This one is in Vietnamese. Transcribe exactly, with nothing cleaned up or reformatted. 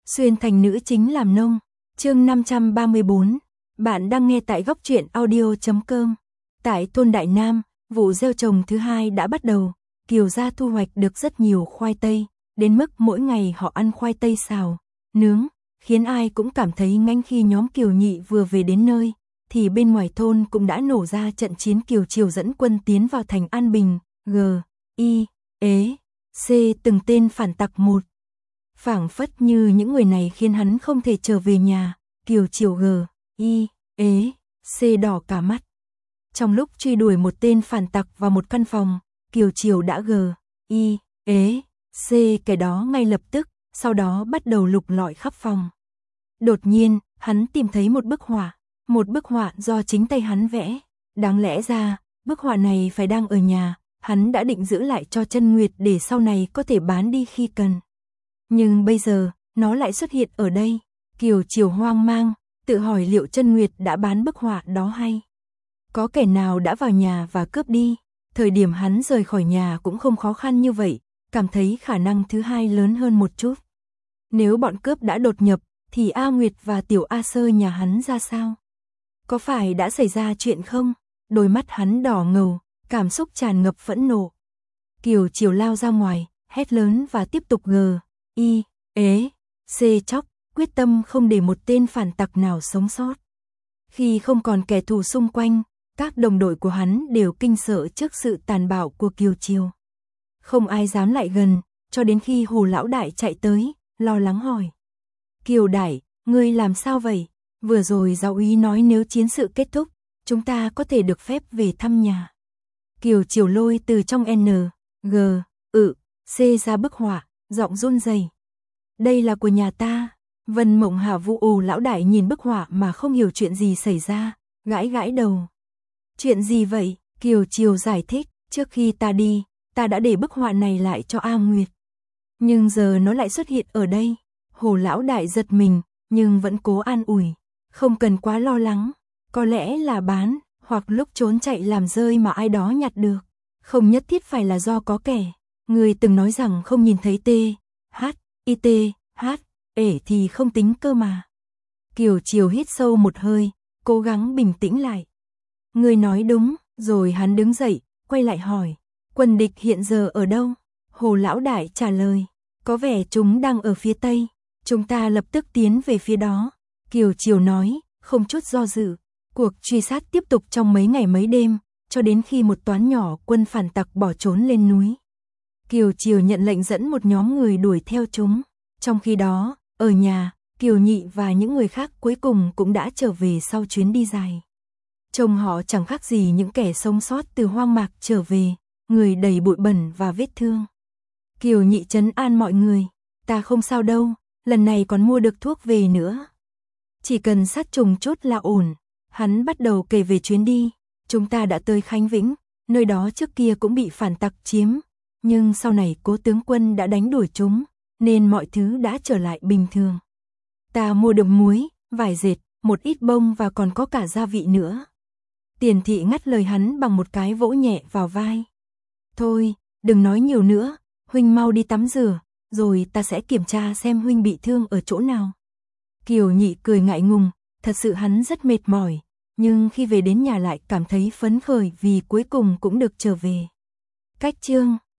Xuyên thành nữ chính làm nông. Chương năm trăm ba mươi bốn. Bạn đang nghe tại góc truyện audio chấm com. Tại thôn Đại Nam, vụ gieo trồng thứ hai đã bắt đầu. Kiều gia thu hoạch được rất nhiều khoai tây, đến mức mỗi ngày họ ăn khoai tây xào, nướng, khiến ai cũng cảm thấy nganh. Khi nhóm Kiều Nhị vừa về đến nơi, thì bên ngoài thôn cũng đã nổ ra trận chiến. Kiều Triều dẫn quân tiến vào thành An Bình, G, I, Ế, C từng tên phản tặc một. Phảng phất như những người này khiến hắn không thể trở về nhà. Kiều Triều G, I, Ế, C đỏ cả mắt. Trong lúc truy đuổi một tên phản tặc vào một căn phòng, Kiều Triều đã G, I, Ế, C cái đó ngay lập tức, sau đó bắt đầu lục lọi khắp phòng. Đột nhiên, hắn tìm thấy một bức họa, một bức họa do chính tay hắn vẽ. Đáng lẽ ra, bức họa này phải đang ở nhà, hắn đã định giữ lại cho Chân Nguyệt để sau này có thể bán đi khi cần. Nhưng bây giờ, nó lại xuất hiện ở đây. Kiều Triều hoang mang, tự hỏi liệu Chân Nguyệt đã bán bức họa đó hay có kẻ nào đã vào nhà và cướp đi. Thời điểm hắn rời khỏi nhà cũng không khó khăn như vậy, cảm thấy khả năng thứ hai lớn hơn một chút. Nếu bọn cướp đã đột nhập, thì A Nguyệt và Tiểu A Sơ nhà hắn ra sao? Có phải đã xảy ra chuyện không? Đôi mắt hắn đỏ ngầu, cảm xúc tràn ngập phẫn nộ. Kiều Triều lao ra ngoài, hét lớn và tiếp tục G, I, Ế, C chóc, quyết tâm không để một tên phản tặc nào sống sót. Khi không còn kẻ thù xung quanh, các đồng đội của hắn đều kinh sợ trước sự tàn bạo của Kiều Triều. Không ai dám lại gần, cho đến khi Hồ lão đại chạy tới, lo lắng hỏi. Kiều đại, ngươi làm sao vậy? Vừa rồi giáo úy nói nếu chiến sự kết thúc, chúng ta có thể được phép về thăm nhà. Kiều Triều lôi từ trong N, G, ự, C ra bức họa, giọng run rẩy. Đây là của nhà ta. Vân Mộng Hà Vũ Ồ lão đại nhìn bức họa mà không hiểu chuyện gì xảy ra, gãi gãi đầu. Chuyện gì vậy? Kiều Triều giải thích, trước khi ta đi, ta đã để bức họa này lại cho A Nguyệt. Nhưng giờ nó lại xuất hiện ở đây. Hồ lão đại giật mình, nhưng vẫn cố an ủi. Không cần quá lo lắng, có lẽ là bán, hoặc lúc trốn chạy làm rơi mà ai đó nhặt được. Không nhất thiết phải là do có kẻ. Người từng nói rằng không nhìn thấy T, H, I T, H, ể thì không tính cơ mà. Kiều Triều hít sâu một hơi, cố gắng bình tĩnh lại. Người nói đúng, rồi hắn đứng dậy, quay lại hỏi. Quân địch hiện giờ ở đâu? Hồ lão đại trả lời. Có vẻ chúng đang ở phía tây. Chúng ta lập tức tiến về phía đó. Kiều Triều nói, không chút do dự. Cuộc truy sát tiếp tục trong mấy ngày mấy đêm, cho đến khi một toán nhỏ quân phản tặc bỏ trốn lên núi. Kiều Triều nhận lệnh dẫn một nhóm người đuổi theo chúng. Trong khi đó, ở nhà, Kiều Nhị và những người khác cuối cùng cũng đã trở về sau chuyến đi dài. Trông họ chẳng khác gì những kẻ sống sót từ hoang mạc trở về, người đầy bụi bẩn và vết thương. Kiều Nhị trấn an mọi người, ta không sao đâu, lần này còn mua được thuốc về nữa. Chỉ cần sát trùng chốt là ổn. Hắn bắt đầu kể về chuyến đi. Chúng ta đã tới Khánh Vĩnh, nơi đó trước kia cũng bị phản tặc chiếm. Nhưng sau này Cố tướng quân đã đánh đuổi chúng, nên mọi thứ đã trở lại bình thường. Ta mua được muối, vải dệt, một ít bông và còn có cả gia vị nữa. Tiền thị ngắt lời hắn bằng một cái vỗ nhẹ vào vai. Thôi, đừng nói nhiều nữa, huynh mau đi tắm rửa, rồi ta sẽ kiểm tra xem huynh bị thương ở chỗ nào. Kiều Nhị cười ngại ngùng, thật sự hắn rất mệt mỏi, nhưng khi về đến nhà lại cảm thấy phấn khởi vì cuối cùng cũng được trở về. Cách chương